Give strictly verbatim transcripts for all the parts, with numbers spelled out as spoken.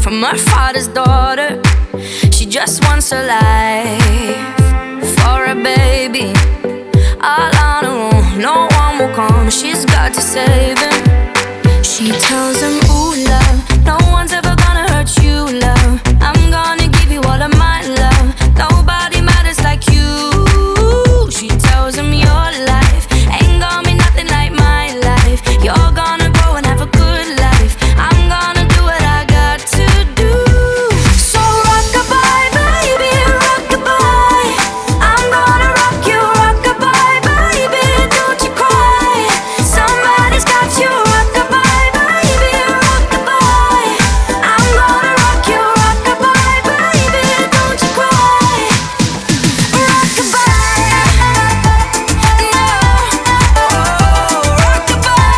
from her father's daughter. She just wants a life for a baby, all on her own. No one will come, she's got to save him. She tells him, ooh, love, no one's ever gonna hurt you, love. I'm gonna give you all of my love. Nobody matters like you. She tells him, your life ain't gonna be nothing like my life. You're gonna grow and have a good life. I'm gonna do what I got to do. So rock-a-bye, baby, rock-a-bye. I'm gonna rock you, rock-a-bye, baby, don't you cry. Somebody's got you, rock-a-bye, baby, rock-a-bye. I'm gonna rock you, rock-a-bye, baby, don't you cry. Rock-a-bye, no, oh, rock-a-bye,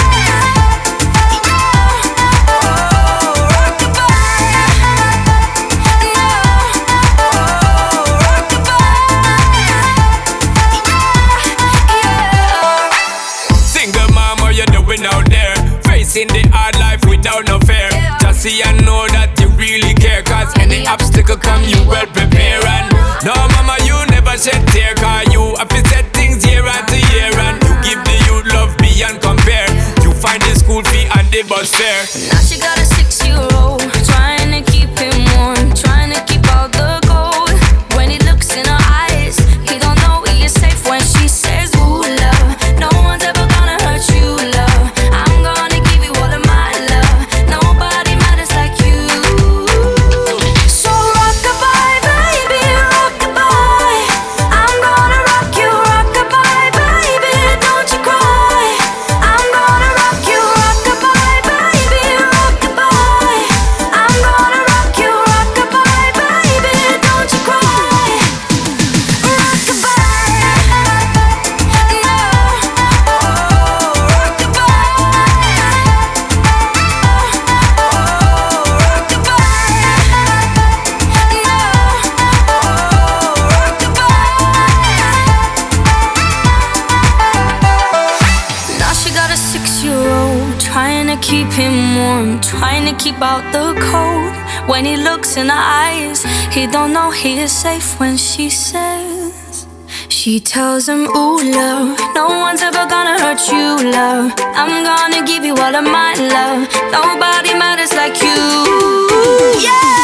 Single mom, what you doing out there? Facing the hard life without no fear. Just see and know that you really care, cause any obstacle come you well prepare. And no mama, you never shed tear, cause you have to set things year after year. And you give the youth love beyond compare. You find the school fee and the bus fare. now she got a six-year-old, trying to keep him warm, trying to keep out the cold. When he looks in her eyes, he don't know he is safe when she says, ooh, love, no one's ever gonna hurt you, love. I'm gonna give you all of my love. Nobody matters like you. So rock-a-bye, baby, rock-a-bye. I'm gonna rock you, rock-a-bye, baby, don't you cry. I'm gonna rock you, rock-a-bye, baby, rock-a-bye. I'm gonna rock you, rock-a-bye, baby, don't you cry. Rock-a-bye, no, oh, rock-a-bye, oh, rock-a-bye, no, oh, rock-a-bye. Now she got a six-year-old, trying to keep him warm, trying to keep out the cold. When he looks in her eyes, he don't know he is safe when she says. She tells him, ooh, love, no one's ever gonna hurt you, love. I'm gonna give you all of my love. Nobody matters like you. Yeah.